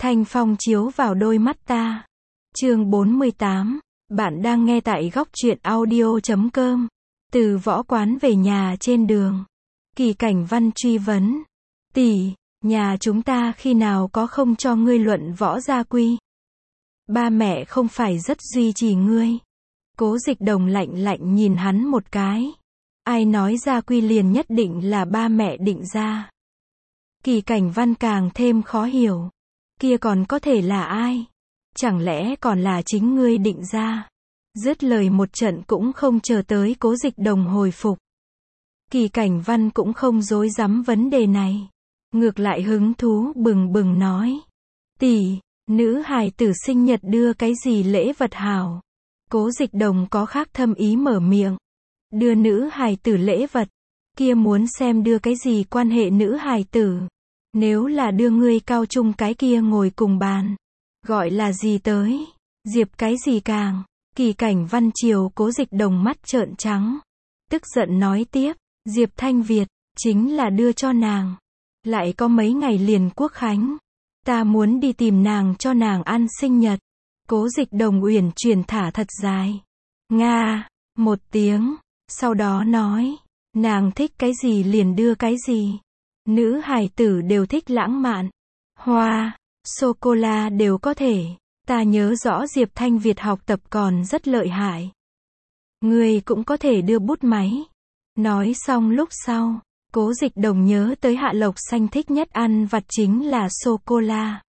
Thanh phong chiếu vào đôi mắt ta. Chương 48. Bạn đang nghe tại góc truyện audio.com. Từ võ quán về nhà trên đường. Kỳ Cảnh Văn truy vấn. Tỷ, nhà chúng ta khi nào có không cho ngươi luận võ gia quy? Ba mẹ không phải rất duy trì ngươi. Cố Dịch Đồng lạnh lạnh nhìn hắn một cái. Ai nói gia quy liền nhất định là ba mẹ định ra? Kỳ Cảnh Văn càng thêm khó hiểu. Kia còn có thể là ai? Chẳng lẽ còn là chính ngươi định ra? Dứt lời một trận cũng không chờ tới Cố Dịch Đồng hồi phục. Kỳ Cảnh Văn cũng không dối dám vấn đề này. Ngược lại hứng thú bừng bừng nói. Tỷ, nữ hài tử sinh nhật đưa cái gì lễ vật hảo? Cố Dịch Đồng có khác thâm ý mở miệng. Đưa nữ hài tử lễ vật. Kia muốn xem đưa cái gì quan hệ nữ hài tử. Nếu là đưa ngươi cao trung cái kia ngồi cùng bàn. Gọi là gì tới? Diệp cái gì càng? Kỳ Cảnh Văn chiều Cố Dịch Đồng mắt trợn trắng. Tức giận nói tiếp. Diệp Thanh Việt, chính là đưa cho nàng. Lại có mấy ngày liền quốc khánh. Ta muốn đi tìm nàng cho nàng ăn sinh nhật. Cố Dịch Đồng uyển chuyển thả thật dài. Nga, một tiếng. Sau đó nói. Nàng thích cái gì liền đưa cái gì. Nữ hài tử đều thích lãng mạn. Hoa, sô-cô-la đều có thể. Ta nhớ rõ Diệp Thanh Việt học tập còn rất lợi hại. Ngươi cũng có thể đưa bút máy. Nói xong lúc sau, Cố Dịch Đồng nhớ tới Hạ Lộc Xanh thích nhất ăn vặt chính là sô-cô-la.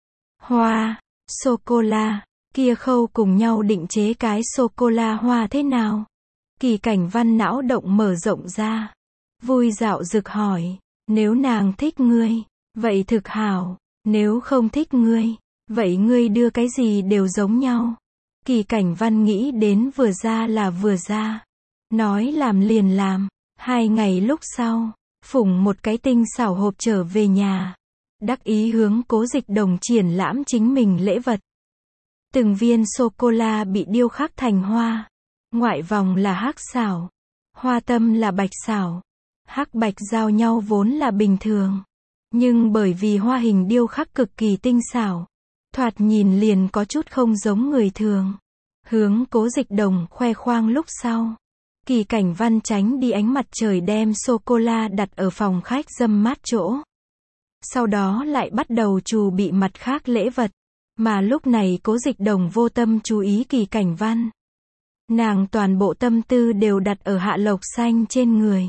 Hoa, sô-cô-la, kia Khâu cùng nhau định chế cái sô-cô-la hoa thế nào? Kỳ Cảnh Văn não động mở rộng ra. Vui dạo rực hỏi, nếu nàng thích ngươi, vậy thực hảo, nếu không thích ngươi, vậy ngươi đưa cái gì đều giống nhau. Kỳ Cảnh Văn nghĩ đến vừa ra là vừa ra. Nói làm liền làm. 2 ngày lúc sau, phủng một cái tinh xảo hộp trở về nhà. Đắc ý hướng Cố Dịch Đồng triển lãm chính mình lễ vật. Từng viên sô-cô-la bị điêu khắc thành hoa. Ngoại vòng là hắc xảo. Hoa tâm là bạch xảo. Hắc bạch giao nhau vốn là bình thường. Nhưng bởi vì hoa hình điêu khắc cực kỳ tinh xảo. Thoạt nhìn liền có chút không giống người thường. Hướng Cố Dịch Đồng khoe khoang lúc sau. Kỳ Cảnh Văn tránh đi ánh mặt trời đem sô-cô-la đặt ở phòng khách dâm mát chỗ. Sau đó lại bắt đầu chuẩn bị mặt khác lễ vật. Mà lúc này Cố Dịch Đồng vô tâm chú ý Kỳ Cảnh Văn. Nàng toàn bộ tâm tư đều đặt ở Hạ Lộc Xanh trên người.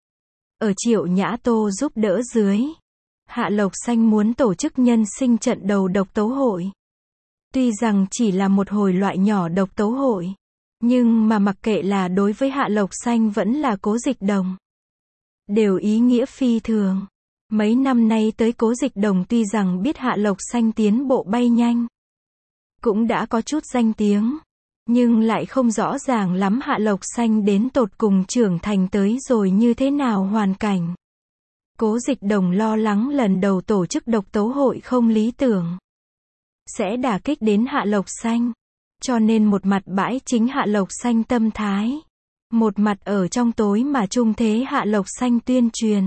Ở Triệu Nhã Tô giúp đỡ dưới. Hạ Lộc Xanh muốn tổ chức nhân sinh trận đầu độc tấu hội. Tuy rằng chỉ là một hồi loại nhỏ độc tấu hội. Nhưng mà mặc kệ là đối với Hạ Lộc Xanh vẫn là Cố Dịch Đồng. Đều ý nghĩa phi thường. Mấy năm nay tới Cố Dịch Đồng tuy rằng biết Hạ Lộc Xanh tiến bộ bay nhanh. Cũng đã có chút danh tiếng. Nhưng lại không rõ ràng lắm Hạ Lộc Xanh đến tột cùng trưởng thành tới rồi như thế nào hoàn cảnh. Cố Dịch Đồng lo lắng lần đầu tổ chức độc tấu hội không lý tưởng. Sẽ đả kích đến Hạ Lộc Xanh. Cho nên một mặt bãi chính Hạ Lộc Xanh tâm thái. Một mặt ở trong tối mà trung thế Hạ Lộc Xanh tuyên truyền.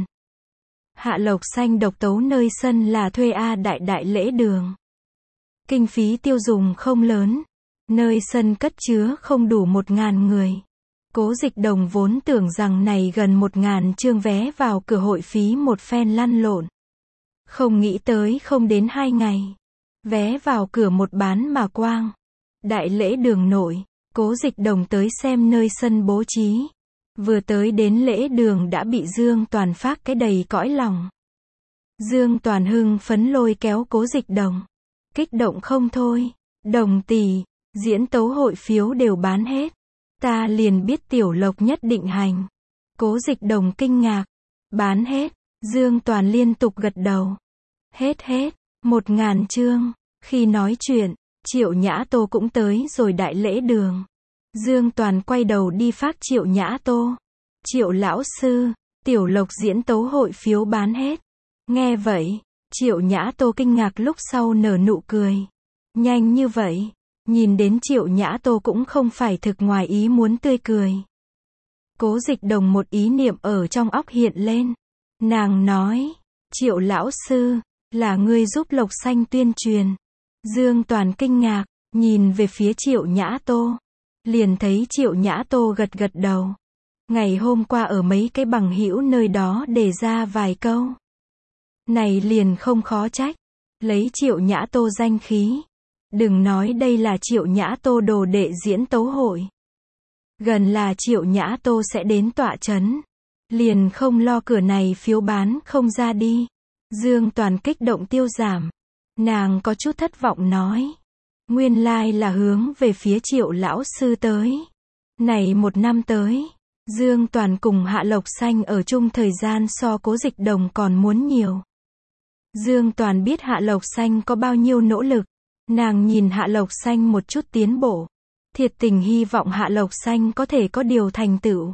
Hạ Lộc Xanh độc tấu nơi sân là thuê đại đại lễ đường. Kinh phí tiêu dùng không lớn. Nơi sân cất chứa không đủ 1.000 người. Cố Dịch Đồng vốn tưởng rằng này gần 1.000 chương vé vào cửa hội phí một phen lăn lộn. Không nghĩ tới không đến 2 ngày. Vé vào cửa một bán mà quang. Đại lễ đường nội, Cố Dịch Đồng tới xem nơi sân bố trí. Vừa tới đến lễ đường đã bị Dương Toàn phát cái đầy cõi lòng. Dương Toàn hưng phấn lôi kéo Cố Dịch Đồng. Kích động không thôi. Đồng tỷ, diễn tấu hội phiếu đều bán hết. Ta liền biết Tiểu Lộc nhất định hành. Cố Dịch Đồng kinh ngạc. Bán hết. Dương Toàn liên tục gật đầu. Hết. 1.000 chương. Khi nói chuyện, Triệu Nhã Tô cũng tới rồi đại lễ đường. Dương Toàn quay đầu đi phát Triệu Nhã Tô. Triệu lão sư, Tiểu Lộc diễn tấu hội phiếu bán hết. Nghe vậy, Triệu Nhã Tô kinh ngạc lúc sau nở nụ cười. Nhanh như vậy, nhìn đến Triệu Nhã Tô cũng không phải thực ngoài ý muốn tươi cười. Cố Dịch Đồng một ý niệm ở trong óc hiện lên. Nàng nói, Triệu lão sư, Là ngươi giúp Lộc Xanh tuyên truyền. Dương Toàn kinh ngạc, nhìn về phía Triệu Nhã Tô. Liền thấy Triệu Nhã Tô gật gật đầu. Ngày hôm qua ở mấy cái bằng hữu nơi đó đề ra vài câu. Này liền không khó trách. Lấy Triệu Nhã Tô danh khí. Đừng nói đây là Triệu Nhã Tô đồ đệ diễn tấu hội. Gần là Triệu Nhã Tô sẽ đến tọa chấn. Liền không lo cửa này phiếu bán không ra đi. Dương Toàn kích động tiêu giảm. Nàng có chút thất vọng nói. Nguyên lai là hướng về phía Triệu lão sư tới. Này một năm tới, Dương Toàn cùng Hạ Lộc Xanh ở chung thời gian so Cố Dịch Đồng còn muốn nhiều. Dương Toàn biết Hạ Lộc Xanh có bao nhiêu nỗ lực. Nàng nhìn Hạ Lộc Xanh một chút tiến bộ. Thiệt tình hy vọng Hạ Lộc Xanh có thể có điều thành tựu.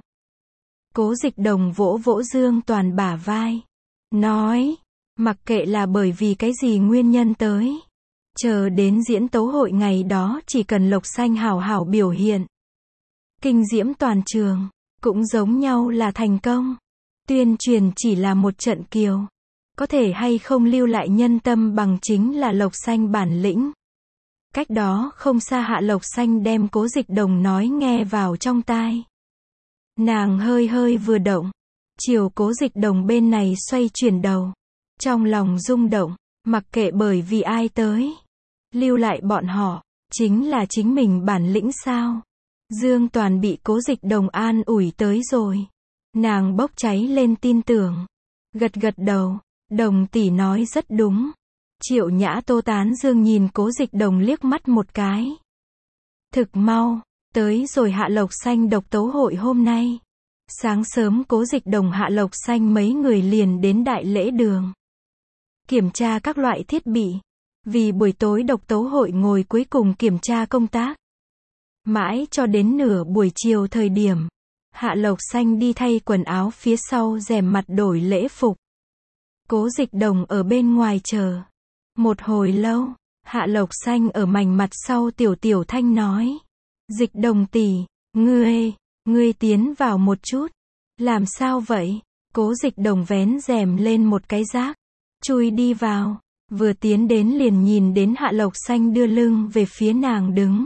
Cố Dịch Đồng vỗ vỗ Dương Toàn bả vai. Nói, mặc kệ là bởi vì cái gì nguyên nhân tới. Chờ đến diễn tấu hội ngày đó chỉ cần Lộc Xanh hảo hảo biểu hiện. Kinh diễm toàn trường, cũng giống nhau là thành công. Tuyên truyền chỉ là một trận kiều. Có thể hay không lưu lại nhân tâm bằng chính là Lộc Xanh bản lĩnh. Cách đó không xa Hạ Lộc Xanh đem Cố Dịch Đồng nói nghe vào trong tai. Nàng hơi hơi vừa động. Chiều Cố Dịch Đồng bên này xoay chuyển đầu. Trong lòng rung động, mặc kệ bởi vì ai tới. Lưu lại bọn họ, chính là chính mình bản lĩnh sao. Dương Toàn bị Cố Dịch Đồng an ủi tới rồi. Nàng bốc cháy lên tin tưởng. Gật gật đầu, Đồng tỷ nói rất đúng. Triệu Nhã Tô tán dương nhìn Cố Dịch Đồng liếc mắt một cái. Thực mau, tới rồi Hạ Lộc Xanh độc tấu hội hôm nay. Sáng sớm Cố Dịch Đồng Hạ Lộc Xanh mấy người liền đến đại lễ đường. Kiểm tra các loại thiết bị. Vì buổi tối độc tấu hội ngồi cuối cùng kiểm tra công tác. Mãi cho đến nửa buổi chiều thời điểm. Hạ Lộc Xanh đi thay quần áo phía sau rèm mặt đổi lễ phục. Cố Dịch Đồng ở bên ngoài chờ. Một hồi lâu, Hạ Lộc Xanh ở mảnh mặt sau tiểu tiểu thanh nói. Dịch Đồng tỷ, ngươi tiến vào một chút. Làm sao vậy? Cố Dịch Đồng vén rèm lên một cái rác. Chui đi vào. Vừa tiến đến liền nhìn đến Hạ Lộc Xanh đưa lưng về phía nàng đứng.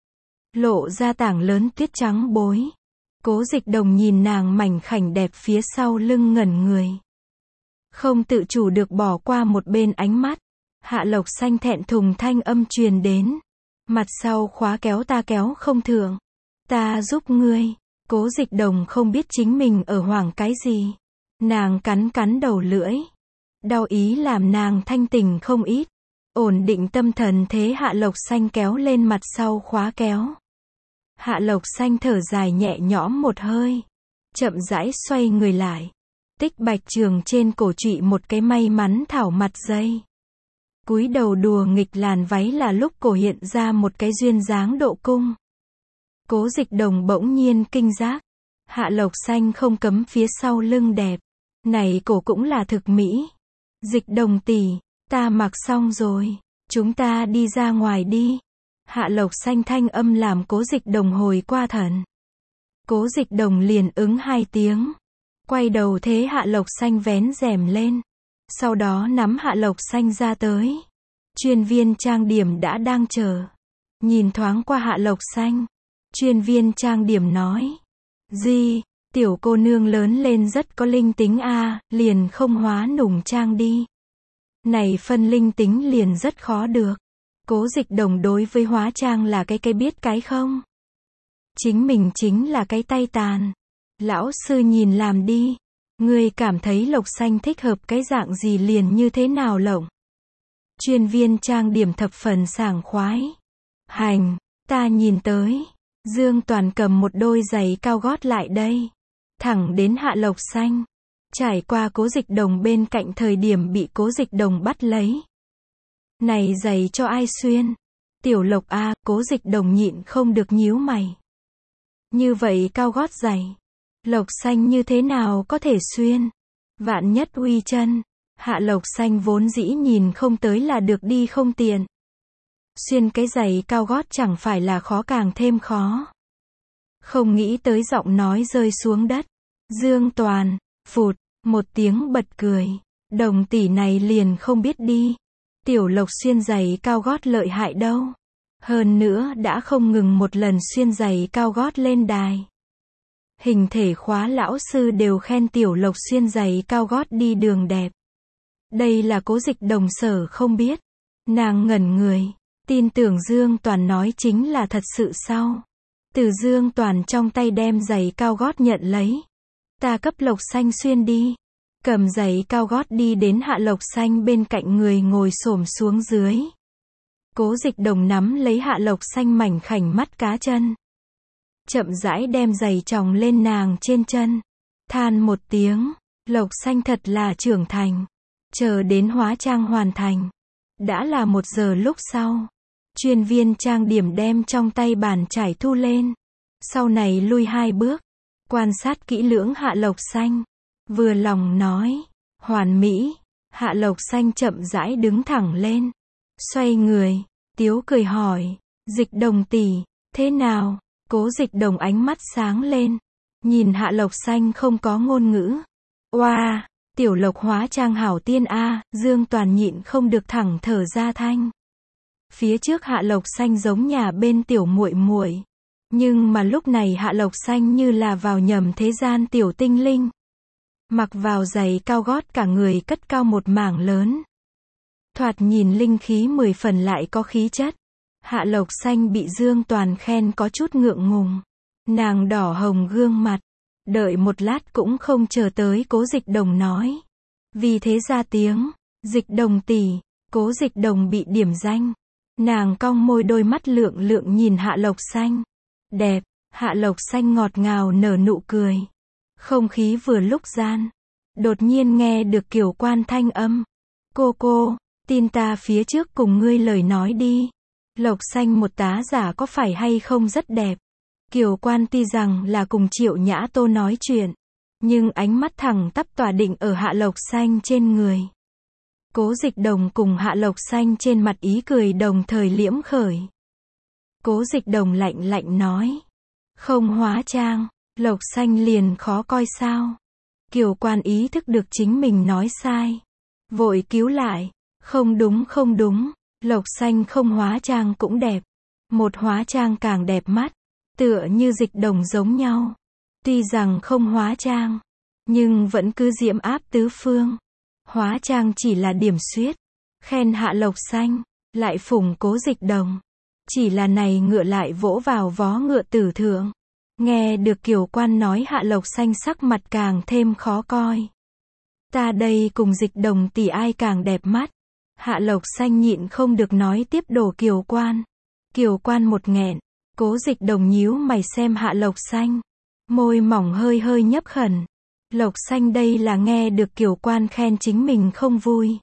Lộ ra tảng lớn tuyết trắng bối. Cố Dịch Đồng nhìn nàng mảnh khảnh đẹp phía sau lưng ngẩn người. Không tự chủ được bỏ qua một bên ánh mắt. Hạ Lộc Xanh thẹn thùng thanh âm truyền đến. Mặt sau khóa kéo ta kéo không thượng. Ta giúp ngươi. Cố Dịch Đồng không biết chính mình ở hoảng cái gì. Nàng cắn cắn đầu lưỡi. Đau ý làm nàng thanh tỉnh không ít. Ổn định tâm thần thế Hạ Lộc Xanh kéo lên mặt sau khóa kéo. Hạ Lộc Xanh thở dài nhẹ nhõm một hơi. Chậm rãi xoay người lại. Tích bạch trường trên cổ trụy một cái may mắn thảo mặt dây. Cúi đầu đùa nghịch làn váy là lúc cổ hiện ra một cái duyên dáng độ cung. Cố Dịch Đồng bỗng nhiên kinh giác. Hạ Lộc Xanh không cấm phía sau lưng đẹp. Này cổ cũng là thực mỹ. Dịch Đồng tỷ, ta mặc xong rồi. Chúng ta đi ra ngoài đi. Hạ Lộc Xanh thanh âm làm Cố Dịch Đồng hồi qua thần. Cố Dịch Đồng liền ứng 2 tiếng. Quay đầu thế Hạ Lộc Xanh vén rèm lên. Sau đó nắm Hạ Lộc Xanh ra tới. Chuyên viên trang điểm đã đang chờ. Nhìn thoáng qua Hạ Lộc Xanh. Chuyên viên trang điểm nói. Di, tiểu cô nương lớn lên rất có linh tính a, liền không hóa nùng trang đi. Này phân linh tính liền rất khó được. Cố Dịch Đồng đối với hóa trang là cái biết cái không? Chính mình chính là cái tay tàn. Lão sư nhìn làm đi. Ngươi cảm thấy Lộc Xanh thích hợp cái dạng gì liền như thế nào lộng? Chuyên viên trang điểm thập phần sảng khoái. Hành, ta nhìn tới. Dương Toàn cầm một đôi giày cao gót lại đây. Thẳng đến Hạ Lộc Xanh. Trải qua Cố Dịch Đồng bên cạnh thời điểm bị Cố Dịch Đồng bắt lấy. Này giày cho ai xuyên? Tiểu Lộc a, Cố Dịch Đồng nhịn không được nhíu mày. Như vậy cao gót giày. Lộc Xanh như thế nào có thể xuyên? Vạn nhất uy chân. Hạ Lộc Xanh vốn dĩ nhìn không tới là được đi không tiện. Xuyên cái giày cao gót chẳng phải là khó càng thêm khó. Không nghĩ tới giọng nói rơi xuống đất. Dương Toàn, phụt, một tiếng bật cười. Đồng tỷ này liền không biết đi. Tiểu Lộc xuyên giày cao gót lợi hại đâu. Hơn nữa đã không ngừng một lần xuyên giày cao gót lên đài. Hình thể khóa lão sư đều khen Tiểu Lộc xuyên giày cao gót đi đường đẹp. Đây là Cố Dịch Đồng sở không biết. Nàng ngẩn người, tin tưởng Dương Toàn nói chính là thật sự sao? Từ Dương Toàn trong tay đem giày cao gót nhận lấy. Ta cấp Lộc Xanh xuyên đi. Cầm giày cao gót đi đến Hạ Lộc Xanh bên cạnh người ngồi xổm xuống dưới. Cố Dịch Đồng nắm lấy Hạ Lộc Xanh mảnh khảnh mắt cá chân. Chậm rãi đem giày tròng lên nàng trên chân. Than một tiếng, Lộc Xanh thật là trưởng thành. Chờ đến hóa trang hoàn thành. Đã là 1 giờ lúc sau. Chuyên viên trang điểm đem trong tay bàn chải thu lên. Sau này lui 2 bước. Quan sát kỹ lưỡng Hạ Lộc Xanh. Vừa lòng nói. Hoàn mỹ. Hạ Lộc Xanh chậm rãi đứng thẳng lên. Xoay người. Tiếu cười hỏi. Dịch Đồng tỷ. Thế nào? Cố Dịch Đồng ánh mắt sáng lên. Nhìn Hạ Lộc Xanh không có ngôn ngữ. Oa, Tiểu Lộc hóa trang hảo tiên a, Dương Toàn nhịn không được thẳng thở ra thanh. Phía trước Hạ Lộc Xanh giống nhà bên tiểu muội muội, nhưng mà lúc này Hạ Lộc Xanh như là vào nhầm thế gian tiểu tinh linh. Mặc vào giày cao gót cả người cất cao một mảng lớn. Thoạt nhìn linh khí 10 phần lại có khí chất. Hạ Lộc Xanh bị Dương Toàn khen có chút ngượng ngùng. Nàng đỏ hồng gương mặt. Đợi một lát cũng không chờ tới Cố Dịch Đồng nói. Vì thế ra tiếng. Dịch Đồng tỷ. Cố Dịch Đồng bị điểm danh. Nàng cong môi đôi mắt lượng lượng nhìn Hạ Lộc Xanh. Đẹp. Hạ Lộc Xanh ngọt ngào nở nụ cười. Không khí vừa lúc gian. Đột nhiên nghe được Kiều Quan thanh âm. Cô, tin ta phía trước cùng ngươi lời nói đi. Lộc Xanh một tá giả có phải hay không rất đẹp. Kiều Quan tuy rằng là cùng Triệu Nhã Tô nói chuyện, nhưng ánh mắt thẳng tắp tỏa định ở Hạ Lộc Xanh trên người. Cố Dịch Đồng cùng Hạ Lộc Xanh trên mặt ý cười đồng thời liễm khởi. Cố Dịch Đồng lạnh lạnh nói. Không hóa trang, Lộc Xanh liền khó coi sao. Kiều Quan ý thức được chính mình nói sai. Vội cứu lại. Không đúng. Lộc Xanh không hóa trang cũng đẹp. Một hóa trang càng đẹp mắt. Tựa như Dịch Đồng giống nhau. Tuy rằng không hóa trang, nhưng vẫn cứ diễm áp tứ phương. Hóa trang chỉ là điểm xuyết. Khen Hạ Lộc Xanh, lại phủng Cố Dịch Đồng. Chỉ là này ngựa lại vỗ vào vó ngựa tử thượng. Nghe được Kiều Quan nói Hạ Lộc Xanh sắc mặt càng thêm khó coi. Ta đây cùng Dịch Đồng tỷ ai càng đẹp mắt. Hạ Lộc Xanh nhịn không được nói tiếp đổ Kiều Quan. Kiều Quan một nghẹn. Cố Dịch Đồng nhíu mày xem Hạ Lộc Xanh. Môi mỏng hơi hơi nhấp khẩn. Lộc Xanh đây là nghe được Kiều Quan khen chính mình không vui.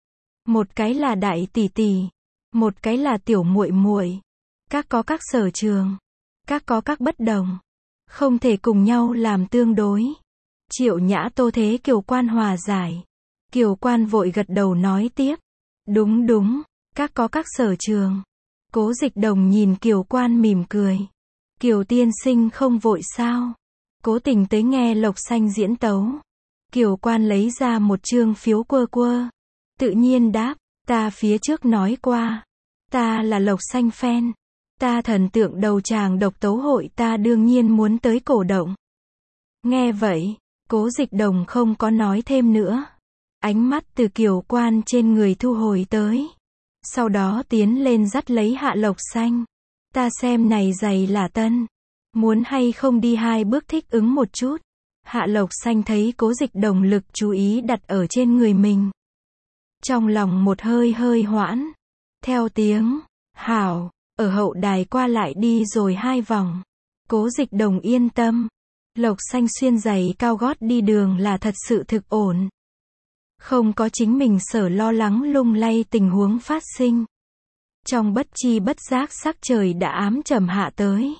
Một cái là đại tỷ tỷ, một cái là tiểu muội muội. Các có các sở trường, các có các bất đồng, không thể cùng nhau làm tương đối. Triệu Nhã Tô thế Kiều Quan hòa giải. Kiều Quan vội gật đầu nói tiếp. Đúng, các có các sở trường. Cố Dịch Đồng nhìn Kiều Quan mỉm cười. Kiều tiên sinh không vội sao? Cố Tình tới nghe Lộc Xanh diễn tấu. Kiều Quan lấy ra một trương phiếu quơ. Tự nhiên đáp, ta phía trước nói qua. Ta là Lộc Xanh fan. Ta thần tượng đầu tràng độc tấu hội ta đương nhiên muốn tới cổ động. Nghe vậy, Cố Dịch Đồng không có nói thêm nữa. Ánh mắt từ Kiều Quan trên người thu hồi tới. Sau đó tiến lên dắt lấy Hạ Lộc Xanh. Ta xem này giày là tân. Muốn hay không đi 2 bước thích ứng một chút. Hạ Lộc Xanh thấy Cố Dịch Đồng lực chú ý đặt ở trên người mình. Trong lòng một hơi hoãn. Theo tiếng, hảo, ở hậu đài qua lại đi rồi 2 vòng. Cố Dịch Đồng yên tâm. Lộc Xanh xuyên giày cao gót đi đường là thật sự thực ổn. Không có chính mình sở lo lắng lung lay tình huống phát sinh. Trong bất chi bất giác sắc trời đã ám trầm hạ tới.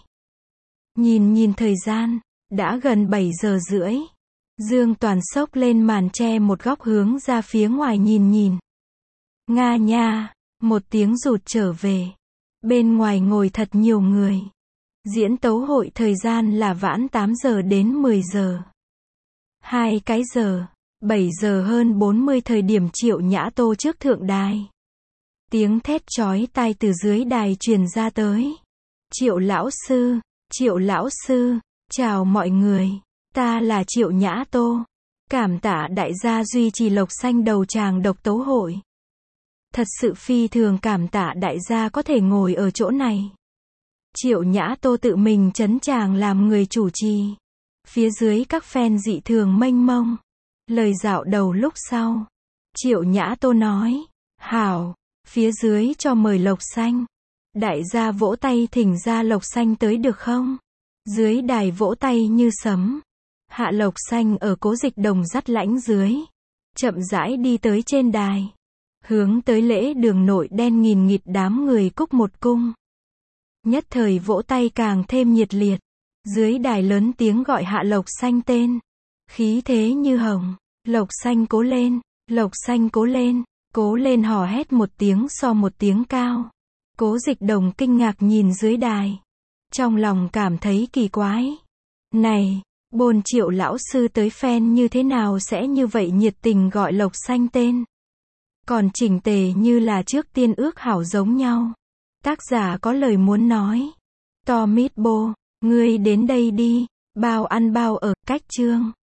Nhìn thời gian, đã gần 7 giờ rưỡi. Dương Toàn xốc lên màn che một góc hướng ra phía ngoài nhìn. Nga nha, một tiếng rụt trở về. Bên ngoài ngồi thật nhiều người. Diễn tấu hội thời gian là vãn 8 giờ đến 10 giờ. 2 cái giờ. 7 giờ hơn 40 thời điểm Triệu Nhã Tô trước thượng đài. Tiếng thét chói tai từ dưới đài truyền ra tới. Triệu lão sư, chào mọi người. Ta là Triệu Nhã Tô. Cảm tạ đại gia duy trì Lộc Xanh đầu tràng độc tấu hội. Thật sự phi thường cảm tạ đại gia có thể ngồi ở chỗ này. Triệu Nhã Tô tự mình trấn tràng làm người chủ trì. Phía dưới các fan dị thường mênh mông. Lời dạo đầu lúc sau. Triệu Nhã Tô nói. Hảo, phía dưới cho mời Lộc Xanh. Đại gia vỗ tay thỉnh ra Lộc Xanh tới được không? Dưới đài vỗ tay như sấm. Hạ Lộc Xanh ở Cố Dịch Đồng dắt lãnh dưới. Chậm rãi đi tới trên đài. Hướng tới lễ đường nội đen nghìn nghịt đám người cúc một cung. Nhất thời vỗ tay càng thêm nhiệt liệt. Dưới đài lớn tiếng gọi Hạ Lộc Xanh tên. Khí thế như hồng. Lộc Xanh cố lên, Lộc Xanh cố lên hò hét một tiếng so một tiếng cao. Cố Dịch Đồng kinh ngạc nhìn dưới đài. Trong lòng cảm thấy kỳ quái. Này, bồn Triệu lão sư tới fan như thế nào sẽ như vậy nhiệt tình gọi Lộc Xanh tên. Còn chỉnh tề như là trước tiên ước hảo giống nhau. Tác giả có lời muốn nói. To Mít Bô, ngươi đến đây đi, bao ăn bao ở, cách chương.